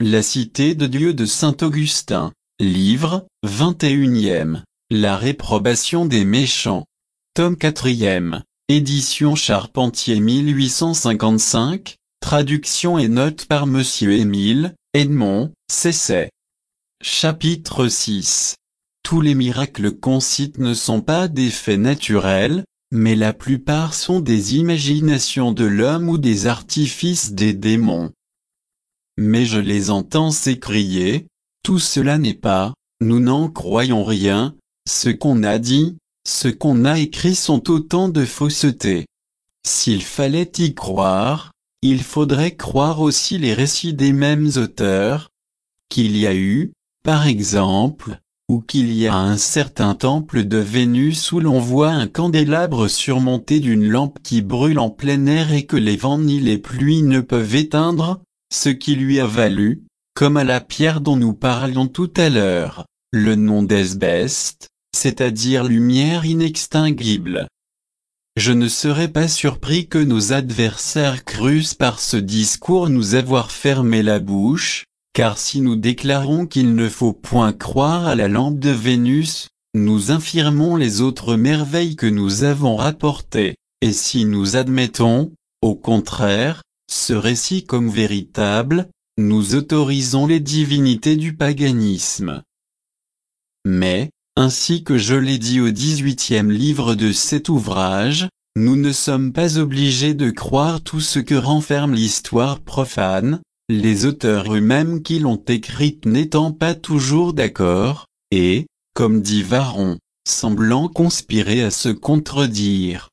La cité de Dieu de saint Augustin, livre, 21e, La réprobation des méchants. Tome 4e, édition Charpentier 1855, traduction et notes par Monsieur Émile, Edmond, Cesset. Chapitre 6. Tous les miracles qu'on cite ne sont pas des faits naturels, mais la plupart sont des imaginations de l'homme ou des artifices des démons. Mais je les entends s'écrier, tout cela n'est pas, nous n'en croyons rien, ce qu'on a dit, ce qu'on a écrit sont autant de faussetés. S'il fallait y croire, il faudrait croire aussi les récits des mêmes auteurs, qu'il y a eu, par exemple, ou qu'il y a un certain temple de Vénus où l'on voit un candélabre surmonté d'une lampe qui brûle en plein air et que les vents ni les pluies ne peuvent éteindre, ce qui lui a valu, comme à la pierre dont nous parlions tout à l'heure, le nom d'Esbeste, c'est-à-dire lumière inextinguible. Je ne serais pas surpris que nos adversaires crussent par ce discours nous avoir fermé la bouche, car si nous déclarons qu'il ne faut point croire à la lampe de Vénus, nous infirmons les autres merveilles que nous avons rapportées, et si nous admettons, au contraire, ce récit comme véritable, nous autorisons les divinités du paganisme. Mais, ainsi que je l'ai dit au 18e livre de cet ouvrage, nous ne sommes pas obligés de croire tout ce que renferme l'histoire profane, les auteurs eux-mêmes qui l'ont écrite n'étant pas toujours d'accord, et, comme dit Varron, semblant conspirer à se contredire.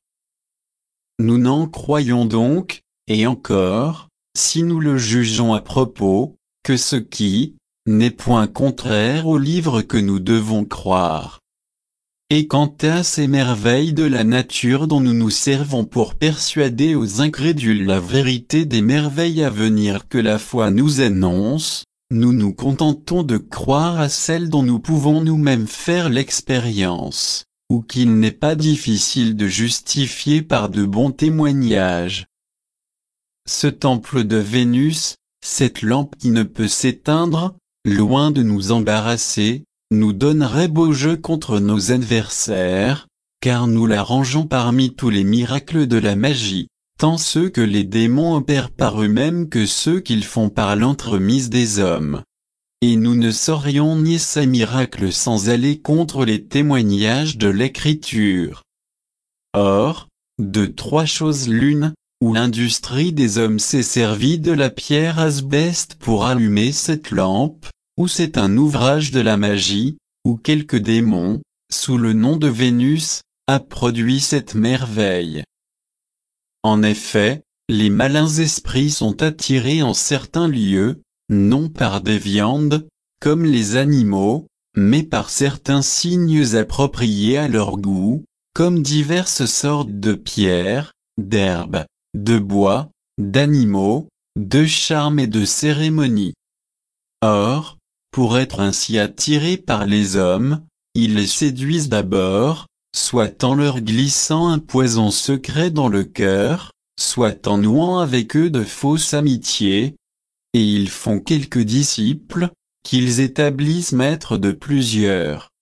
Nous n'en croyons donc, et encore, si nous le jugeons à propos, que ce qui n'est point contraire au livre que nous devons croire. Et quant à ces merveilles de la nature dont nous nous servons pour persuader aux incrédules la vérité des merveilles à venir que la foi nous annonce, nous nous contentons de croire à celles dont nous pouvons nous-mêmes faire l'expérience, ou qu'il n'est pas difficile de justifier par de bons témoignages. Ce temple de Vénus, cette lampe qui ne peut s'éteindre, loin de nous embarrasser, nous donnerait beau jeu contre nos adversaires, car nous la rangeons parmi tous les miracles de la magie, tant ceux que les démons opèrent par eux-mêmes que ceux qu'ils font par l'entremise des hommes. Et nous ne saurions nier ces miracles sans aller contre les témoignages de l'Écriture. Or, de trois choses l'une, où l'industrie des hommes s'est servie de la pierre asbeste pour allumer cette lampe, ou c'est un ouvrage de la magie, ou quelque démon, sous le nom de Vénus, a produit cette merveille. En effet, les malins esprits sont attirés en certains lieux, non par des viandes, comme les animaux, mais par certains signes appropriés à leur goût, comme diverses sortes de pierres, d'herbes, de bois, d'animaux, de charmes et de cérémonies. Or, pour être ainsi attirés par les hommes, ils les séduisent d'abord, soit en leur glissant un poison secret dans le cœur, soit en nouant avec eux de fausses amitiés, et ils font quelques disciples, qu'ils établissent maîtres de plusieurs.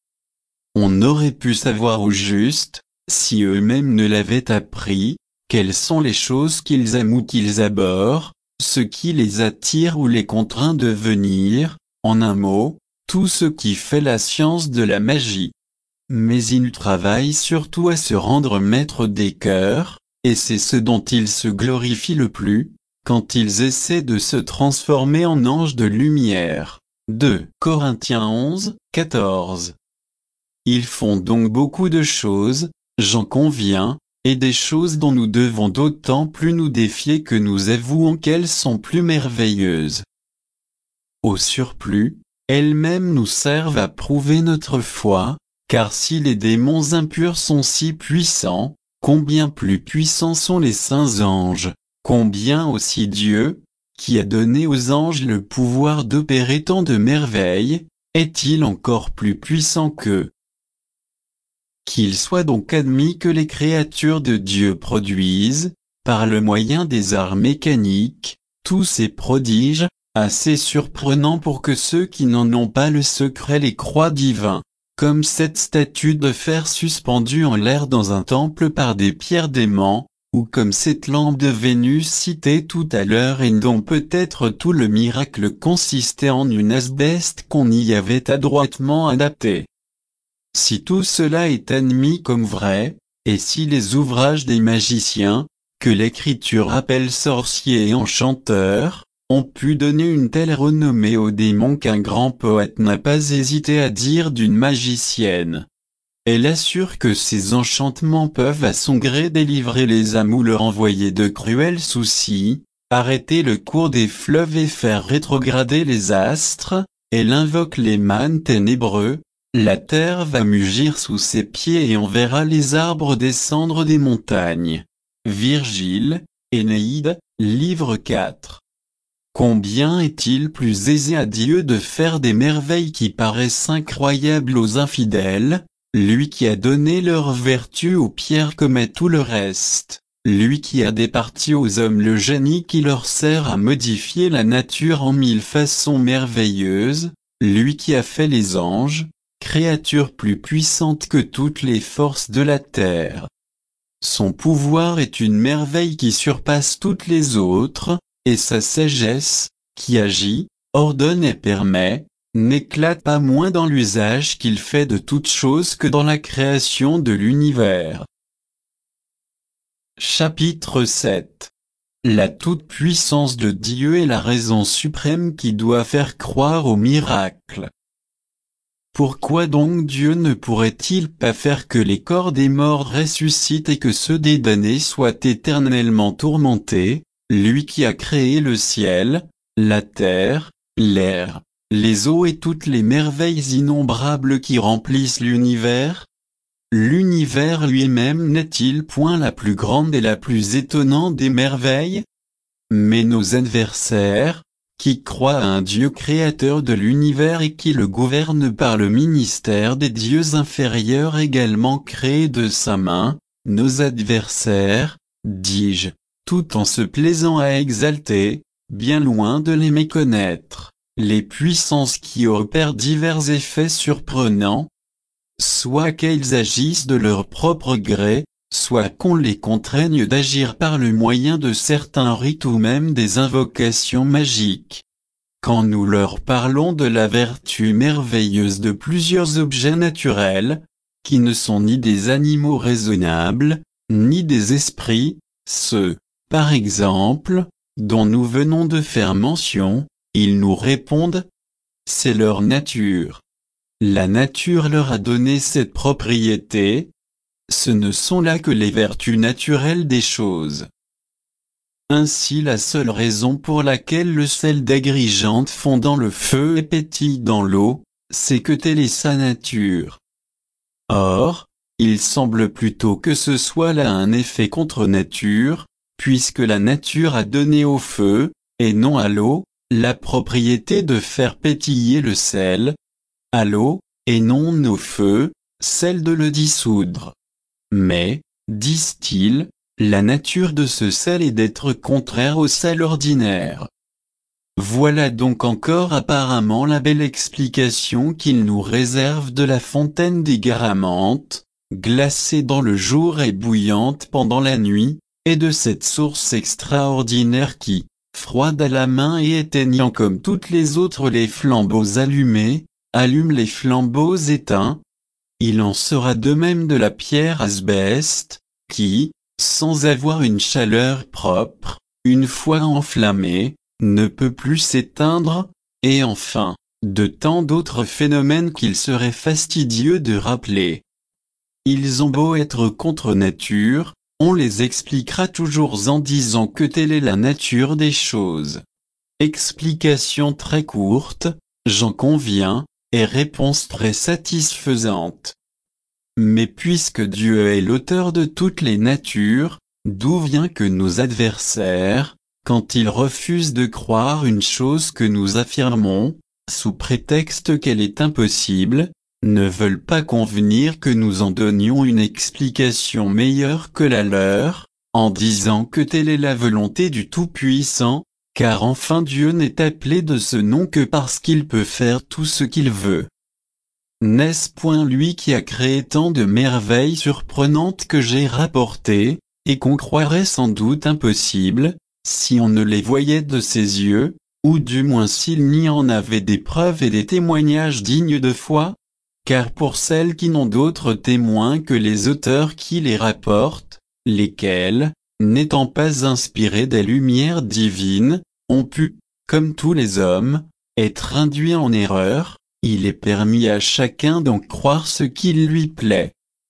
On aurait pu savoir au juste, si eux-mêmes ne l'avaient appris, quelles sont les choses qu'ils aiment ou qu'ils abhorrent, ce qui les attire ou les contraint de venir, en un mot, tout ce qui fait la science de la magie. Mais ils travaillent surtout à se rendre maîtres des cœurs, et c'est ce dont ils se glorifient le plus, quand ils essaient de se transformer en anges de lumière. 2 Corinthiens 11, 14. Ils font donc beaucoup de choses, j'en conviens, et des choses dont nous devons d'autant plus nous défier que nous avouons qu'elles sont plus merveilleuses. Au surplus, elles-mêmes nous servent à prouver notre foi, car si les démons impurs sont si puissants, combien plus puissants sont les saints anges, combien aussi Dieu, qui a donné aux anges le pouvoir d'opérer tant de merveilles, est-il encore plus puissant qu'eux. Qu'il soit donc admis que les créatures de Dieu produisent, par le moyen des arts mécaniques, tous ces prodiges, assez surprenant pour que ceux qui n'en ont pas le secret les croient divins, comme cette statue de fer suspendue en l'air dans un temple par des pierres d'aimant, ou comme cette lampe de Vénus citée tout à l'heure et dont peut-être tout le miracle consistait en une asbeste qu'on y avait adroitement adaptée. Si tout cela est admis comme vrai, et si les ouvrages des magiciens, que l'écriture appelle sorciers et enchanteurs, ont pu donner une telle renommée aux démons qu'un grand poète n'a pas hésité à dire d'une magicienne. Elle assure que ces enchantements peuvent à son gré délivrer les âmes ou leur envoyer de cruels soucis, arrêter le cours des fleuves et faire rétrograder les astres. Elle invoque les mânes ténébreux, la terre va mugir sous ses pieds et on verra les arbres descendre des montagnes. Virgile, Énéide, livre 4. Combien est-il plus aisé à Dieu de faire des merveilles qui paraissent incroyables aux infidèles, lui qui a donné leur vertu aux pierres comme à tout le reste, lui qui a départi aux hommes le génie qui leur sert à modifier la nature en 1000 façons merveilleuses, lui qui a fait les anges, créatures plus puissantes que toutes les forces de la terre. Son pouvoir est une merveille qui surpasse toutes les autres, et sa sagesse, qui agit, ordonne et permet, n'éclate pas moins dans l'usage qu'il fait de toutes choses que dans la création de l'univers. Chapitre 7. La toute-puissance de Dieu est la raison suprême qui doit faire croire au miracle. Pourquoi donc Dieu ne pourrait-il pas faire que les corps des morts ressuscitent et que ceux des damnés soient éternellement tourmentés, lui qui a créé le ciel, la terre, l'air, les eaux et toutes les merveilles innombrables qui remplissent l'univers? L'univers lui-même n'est-il point la plus grande et la plus étonnante des merveilles? Mais nos adversaires, qui croient à un Dieu créateur de l'univers et qui le gouverne par le ministère des dieux inférieurs également créés de sa main, nos adversaires, dis-je, tout en se plaisant à exalter, bien loin de les méconnaître, les puissances qui opèrent divers effets surprenants, soit qu'elles agissent de leur propre gré, soit qu'on les contraigne d'agir par le moyen de certains rites ou même des invocations magiques. Quand nous leur parlons de la vertu merveilleuse de plusieurs objets naturels, qui ne sont ni des animaux raisonnables, ni des esprits, ceux, par exemple, dont nous venons de faire mention, ils nous répondent: c'est leur nature. La nature leur a donné cette propriété. Ce ne sont là que les vertus naturelles des choses. Ainsi la seule raison pour laquelle le sel d'Agrigente fond dans le feu et pétille dans l'eau, c'est que telle est sa nature. Or, il semble plutôt que ce soit là un effet contre nature, puisque la nature a donné au feu, et non à l'eau, la propriété de faire pétiller le sel, à l'eau, et non au feu, celle de le dissoudre. Mais, disent-ils, la nature de ce sel est d'être contraire au sel ordinaire. Voilà donc encore apparemment la belle explication qu'il nous réserve de la fontaine des Garamantes, glacée dans le jour et bouillante pendant la nuit, et de cette source extraordinaire qui, froide à la main et éteignant comme toutes les autres les flambeaux allumés, allume les flambeaux éteints. Il en sera de même de la pierre asbeste, qui, sans avoir une chaleur propre, une fois enflammée, ne peut plus s'éteindre, et enfin, de tant d'autres phénomènes qu'il serait fastidieux de rappeler. Ils ont beau être contre nature, on les expliquera toujours en disant que telle est la nature des choses. Explication très courte, j'en conviens, et réponse très satisfaisante. Mais puisque Dieu est l'auteur de toutes les natures, d'où vient que nos adversaires, quand ils refusent de croire une chose que nous affirmons, sous prétexte qu'elle est impossible, ne veulent pas convenir que nous en donnions une explication meilleure que la leur, en disant que telle est la volonté du Tout-Puissant, Car enfin Dieu n'est appelé de ce nom que parce qu'il peut faire tout ce qu'il veut. N'est-ce point lui qui a créé tant de merveilles surprenantes que j'ai rapportées, et qu'on croirait sans doute impossibles, si on ne les voyait de ses yeux, ou du moins s'il n'y en avait des preuves et des témoignages dignes de foi? Car pour celles qui n'ont d'autres témoins que les auteurs qui les rapportent, lesquels, n'étant pas inspirés des lumières divines, ont pu, comme tous les hommes, être induits en erreur, il est permis à chacun d'en croire ce qu'il lui plaît.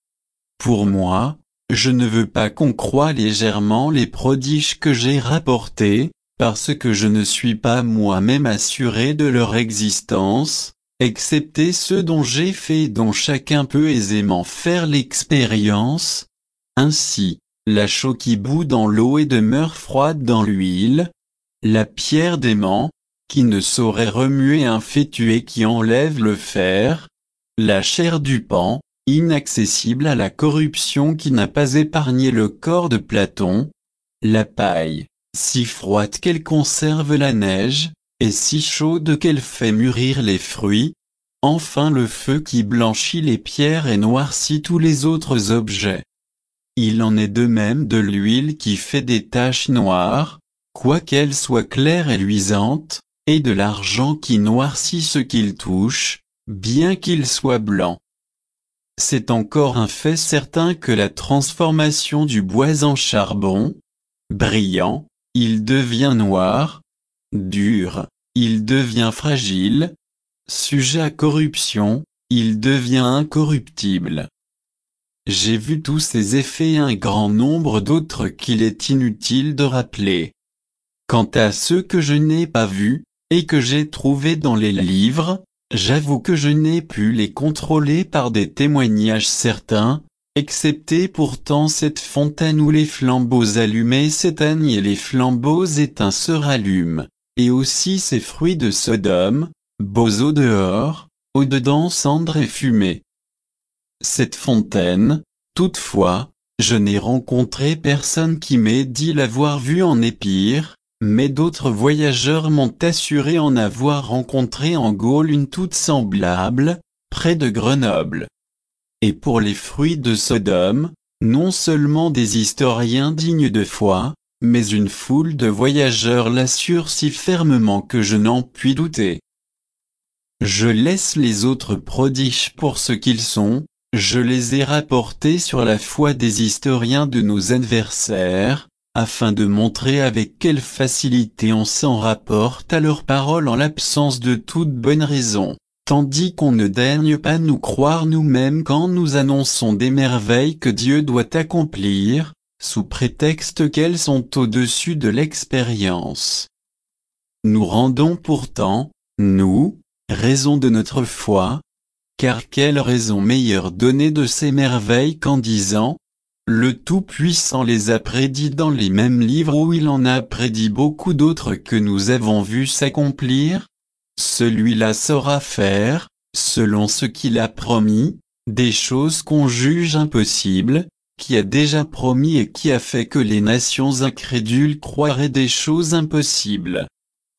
Pour moi, je ne veux pas qu'on croie légèrement les prodiges que j'ai rapportés, parce que je ne suis pas moi-même assuré de leur existence, excepté ceux dont j'ai fait et dont chacun peut aisément faire l'expérience. Ainsi, la chaux qui bout dans l'eau et demeure froide dans l'huile, la pierre d'aimant, qui ne saurait remuer un fétu et qui enlève le fer, la chair du paon, inaccessible à la corruption qui n'a pas épargné le corps de Platon, la paille, si froide qu'elle conserve la neige, et si chaude qu'elle fait mûrir les fruits, enfin le feu qui blanchit les pierres et noircit tous les autres objets. Il en est de même de l'huile qui fait des taches noires, quoiqu'elle soit claire et luisante, et de l'argent qui noircit ce qu'il touche, bien qu'il soit blanc. C'est encore un fait certain que la transformation du bois en charbon, brillant, il devient noir, dur, il devient fragile, sujet à corruption, il devient incorruptible. J'ai vu tous ces effets et un grand nombre d'autres qu'il est inutile de rappeler. Quant à ceux que je n'ai pas vus, et que j'ai trouvés dans les livres, j'avoue que je n'ai pu les contrôler par des témoignages certains, excepté pourtant cette fontaine où les flambeaux allumés s'éteignent et les flambeaux éteints se rallument, et aussi ces fruits de Sodome, beaux au dehors, au dedans cendres et fumée. Cette fontaine, toutefois, je n'ai rencontré personne qui m'ait dit l'avoir vue en Épire, mais d'autres voyageurs m'ont assuré en avoir rencontré en Gaule une toute semblable, près de Grenoble. Et pour les fruits de Sodome, non seulement des historiens dignes de foi, mais une foule de voyageurs l'assurent si fermement que je n'en puis douter. Je laisse les autres prodiges pour ce qu'ils sont, je les ai rapportés sur la foi des historiens de nos adversaires, afin de montrer avec quelle facilité on s'en rapporte à leurs paroles en l'absence de toute bonne raison, tandis qu'on ne daigne pas nous croire nous-mêmes quand nous annonçons des merveilles que Dieu doit accomplir, sous prétexte qu'elles sont au-dessus de l'expérience. Nous rendons pourtant, nous, raison de notre foi, car quelle raison meilleure donner de ces merveilles qu'en disant, le Tout-Puissant les a prédits dans les mêmes livres où il en a prédit beaucoup d'autres que nous avons vus s'accomplir? Celui-là saura faire, selon ce qu'il a promis, des choses qu'on juge impossibles, qui a déjà promis et qui a fait que les nations incrédules croiraient des choses impossibles.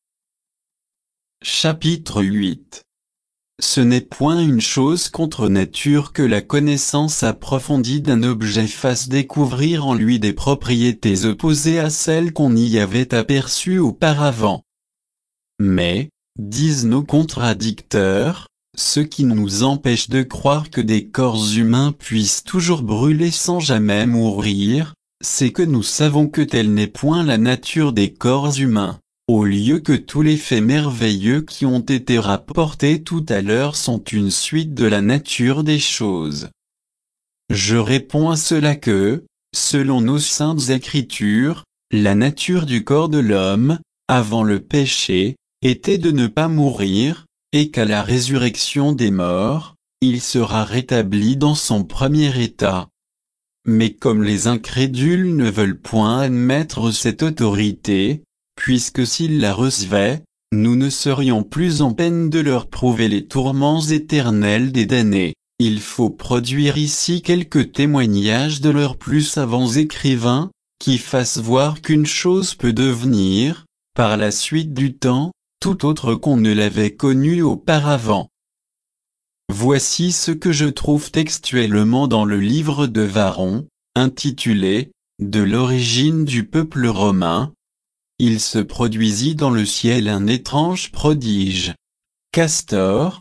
Chapitre 8. Ce n'est point une chose contre nature que la connaissance approfondie d'un objet fasse découvrir en lui des propriétés opposées à celles qu'on y avait aperçues auparavant. Mais, disent nos contradicteurs, ce qui nous empêche de croire que des corps humains puissent toujours brûler sans jamais mourir, c'est que nous savons que telle n'est point la nature des corps humains. Au lieu que tous les faits merveilleux qui ont été rapportés tout à l'heure sont une suite de la nature des choses. Je réponds à cela que, selon nos saintes écritures, la nature du corps de l'homme, avant le péché, était de ne pas mourir, et qu'à la résurrection des morts, il sera rétabli dans son premier état. Mais comme les incrédules ne veulent point admettre cette autorité, puisque s'ils la recevaient, nous ne serions plus en peine de leur prouver les tourments éternels des damnés. Il faut produire ici quelques témoignages de leurs plus savants écrivains, qui fassent voir qu'une chose peut devenir, par la suite du temps, tout autre qu'on ne l'avait connu auparavant. Voici ce que je trouve textuellement dans le livre de Varron, intitulé « De l'origine du peuple romain ». Il se produisit dans le ciel un étrange prodige. Castor,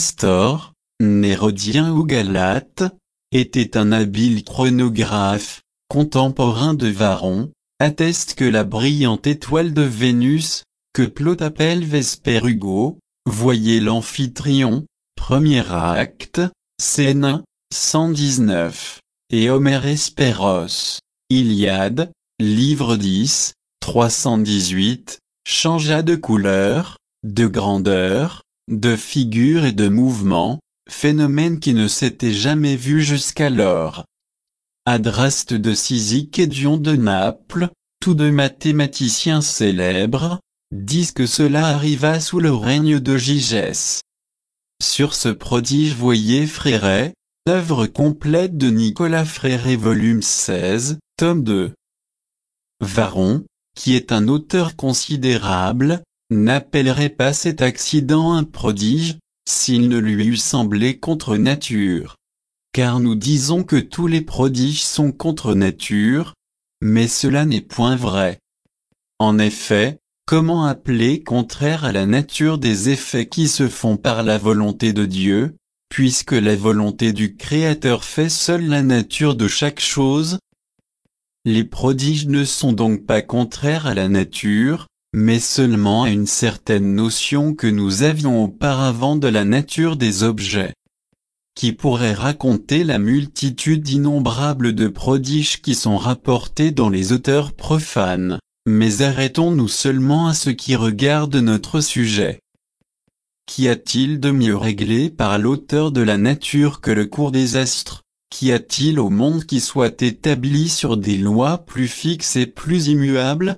né Rhodien ou Galate, était un habile chronographe, contemporain de Varron, atteste que la brillante étoile de Vénus, que Plaute appelle Vesper Hugo, voyait l'Amphitryon, premier acte, scène 1, 119, et Homère Hespéros, Iliade, livre 10, 318, changea de couleur, de grandeur, de figure et de mouvement, phénomène qui ne s'était jamais vu jusqu'alors. Adraste de Cyzique et Dion de Naples, tous deux mathématiciens célèbres, disent que cela arriva sous le règne de Gygès. Sur ce prodige voyez Fréret, œuvre complète de Nicolas Fréret volume 16, tome 2. Varron, qui est un auteur considérable, n'appellerait pas cet accident un prodige, s'il ne lui eût semblé contre nature. Car nous disons que tous les prodiges sont contre nature, mais cela n'est point vrai. En effet, comment appeler contraire à la nature des effets qui se font par la volonté de Dieu, puisque la volonté du Créateur fait seule la nature de chaque chose? Les prodiges ne sont donc pas contraires à la nature, mais seulement à une certaine notion que nous avions auparavant de la nature des objets. Qui pourrait raconter la multitude innombrable de prodiges qui sont rapportés dans les auteurs profanes, mais arrêtons-nous seulement à ce qui regarde notre sujet. Qu'y a-t-il de mieux réglé par l'auteur de la nature que le cours des astres? Qu'y a-t-il au monde qui soit établi sur des lois plus fixes et plus immuables?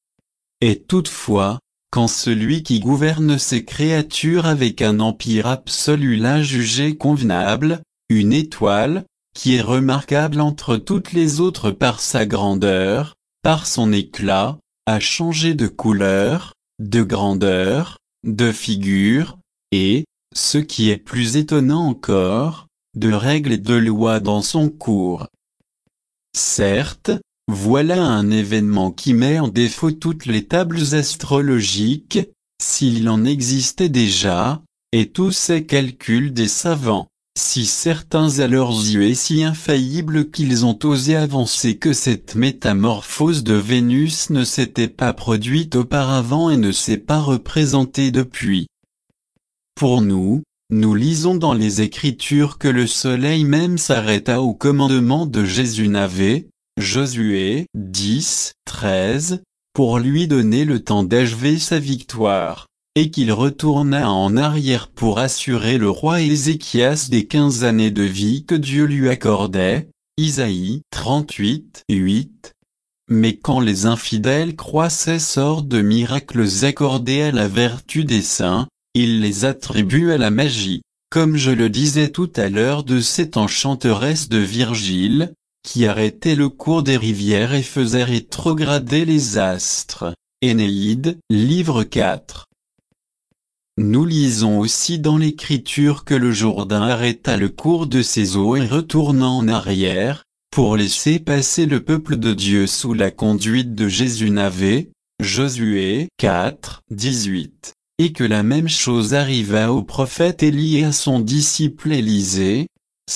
Et toutefois, quand celui qui gouverne ses créatures avec un empire absolu l'a jugé convenable, une étoile, qui est remarquable entre toutes les autres par sa grandeur, par son éclat, a changé de couleur, de grandeur, de figure, et, ce qui est plus étonnant encore, de règles et de lois dans son cours. Certes, voilà un événement qui met en défaut toutes les tables astrologiques, s'il en existait déjà, et tous ces calculs des savants, si certains à leurs yeux et si infaillibles qu'ils ont osé avancer que cette métamorphose de Vénus ne s'était pas produite auparavant et ne s'est pas représentée depuis. Pour nous, nous lisons dans les Écritures que le soleil même s'arrêta au commandement de Jésus Navé, Josué 10, 13, pour lui donner le temps d'achever sa victoire, et qu'il retourna en arrière pour assurer le roi Ézéchias des 15 années de vie que Dieu lui accordait, Isaïe 38, 8. Mais quand les infidèles croient ces sortes de miracles accordés à la vertu des saints, ils les attribuent à la magie, comme je le disais tout à l'heure de cette enchanteresse de Virgile, qui arrêtait le cours des rivières et faisait rétrograder les astres. Énéide, livre 4. Nous lisons aussi dans l'Écriture que le Jourdain arrêta le cours de ses eaux et retourna en arrière, pour laisser passer le peuple de Dieu sous la conduite de Jésus Navé, Josué 4, 18. Et que la même chose arriva au prophète Élie et à son disciple Élisée,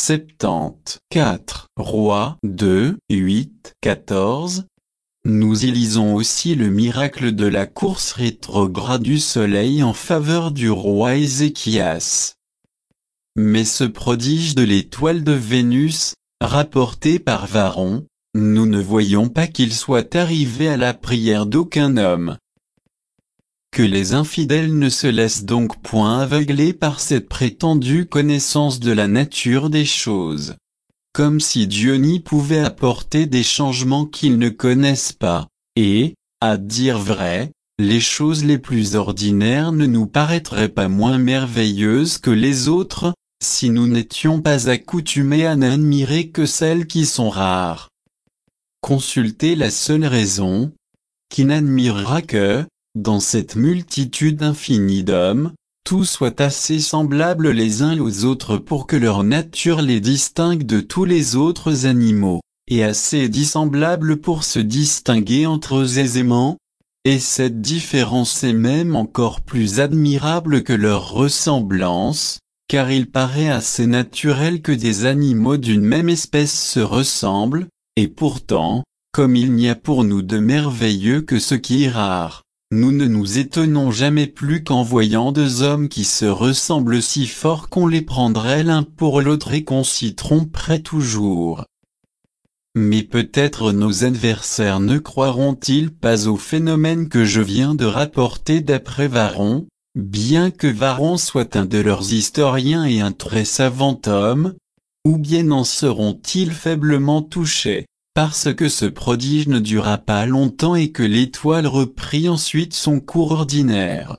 74, Rois 2, 8, 14. Nous y lisons aussi le miracle de la course rétrograde du soleil en faveur du roi Ézéchias. Mais ce prodige de l'étoile de Vénus, rapporté par Varron, nous ne voyons pas qu'il soit arrivé à la prière d'aucun homme. Que les infidèles ne se laissent donc point aveugler par cette prétendue connaissance de la nature des choses. Comme si Dieu n'y pouvait apporter des changements qu'ils ne connaissent pas, et, à dire vrai, les choses les plus ordinaires ne nous paraîtraient pas moins merveilleuses que les autres, si nous n'étions pas accoutumés à n'admirer que celles qui sont rares. Consultez la seule raison, qui n'admirera que, dans cette multitude infinie d'hommes, tous soient assez semblables les uns aux autres pour que leur nature les distingue de tous les autres animaux, et assez dissemblables pour se distinguer entre eux aisément. Et cette différence est même encore plus admirable que leur ressemblance, car il paraît assez naturel que des animaux d'une même espèce se ressemblent, et pourtant, comme il n'y a pour nous de merveilleux que ce qui est rare, nous ne nous étonnons jamais plus qu'en voyant deux hommes qui se ressemblent si fort qu'on les prendrait l'un pour l'autre et qu'on s'y tromperait toujours. Mais peut-être nos adversaires ne croiront-ils pas au phénomène que je viens de rapporter d'après Varron, bien que Varron soit un de leurs historiens et un très savant homme, ou bien en seront-ils faiblement touchés, parce que ce prodige ne dura pas longtemps et que l'étoile reprit ensuite son cours ordinaire.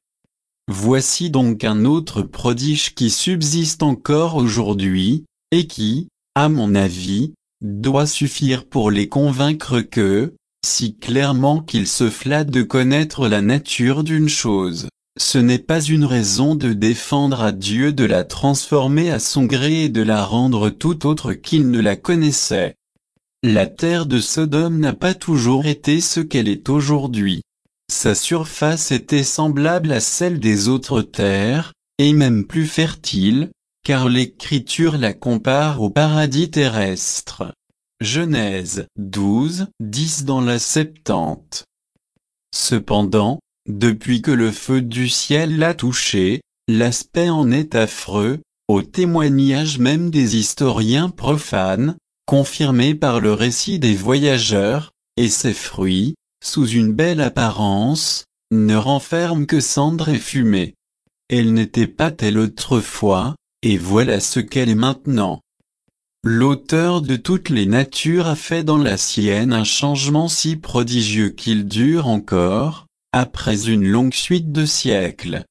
Voici donc un autre prodige qui subsiste encore aujourd'hui, et qui, à mon avis, doit suffire pour les convaincre que, si clairement qu'ils se flattent de connaître la nature d'une chose, ce n'est pas une raison de défendre à Dieu de la transformer à son gré et de la rendre tout autre qu'il ne la connaissait. La terre de Sodome n'a pas toujours été ce qu'elle est aujourd'hui. Sa surface était semblable à celle des autres terres, et même plus fertile, car l'Écriture la compare au paradis terrestre. Genèse 12, 10 dans la Septante. Cependant, depuis que le feu du ciel l'a touché, l'aspect en est affreux, au témoignage même des historiens profanes, confirmé par le récit des voyageurs, et ses fruits, sous une belle apparence, ne renferment que cendres et fumée. Elle n'était pas telle autrefois, et voilà ce qu'elle est maintenant. L'auteur de toutes les natures a fait dans la sienne un changement si prodigieux qu'il dure encore, après une longue suite de siècles.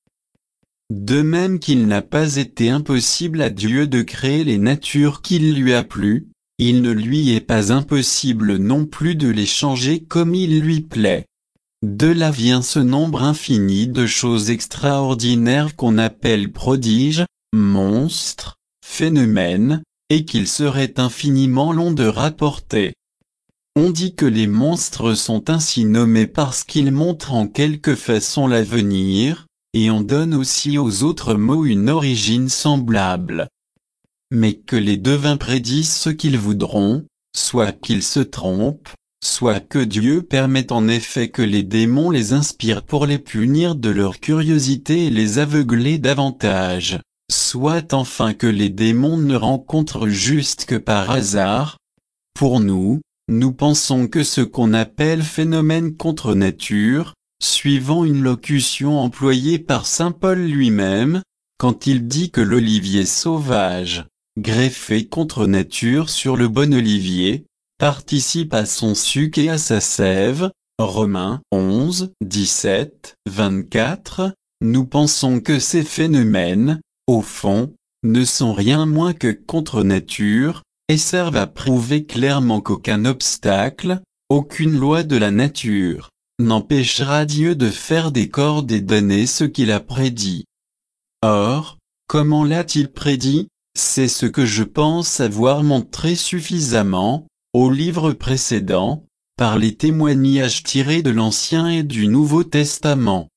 De même qu'il n'a pas été impossible à Dieu de créer les natures qu'il lui a plu, il ne lui est pas impossible non plus de les changer comme il lui plaît. De là vient ce nombre infini de choses extraordinaires qu'on appelle prodiges, monstres, phénomènes, et qu'il serait infiniment long de rapporter. On dit que les monstres sont ainsi nommés parce qu'ils montrent en quelque façon l'avenir, et on donne aussi aux autres mots une origine semblable. Mais que les devins prédisent ce qu'ils voudront, soit qu'ils se trompent, soit que Dieu permette en effet que les démons les inspirent pour les punir de leur curiosité et les aveugler davantage, soit enfin que les démons ne rencontrent juste que par hasard. Pour nous, nous pensons que ce qu'on appelle phénomène contre nature, suivant une locution employée par saint Paul lui-même, quand il dit que l'olivier sauvage, greffé contre nature sur le bon olivier, participe à son suc et à sa sève, Romains 11, 17, 24, nous pensons que ces phénomènes, au fond, ne sont rien moins que contre nature, et servent à prouver clairement qu'aucun obstacle, aucune loi de la nature, n'empêchera Dieu de faire des cordes et donner ce qu'il a prédit. Or, comment l'a-t-il prédit? C'est ce que je pense avoir montré suffisamment, au livre précédent, par les témoignages tirés de l'Ancien et du Nouveau Testament.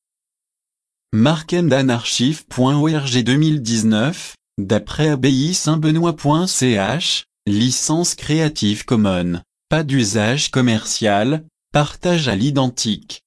markendanarchive.org 2019, d'après abbaye-saint-benoît.ch, licence Creative Commons, pas d'usage commercial, partage à l'identique.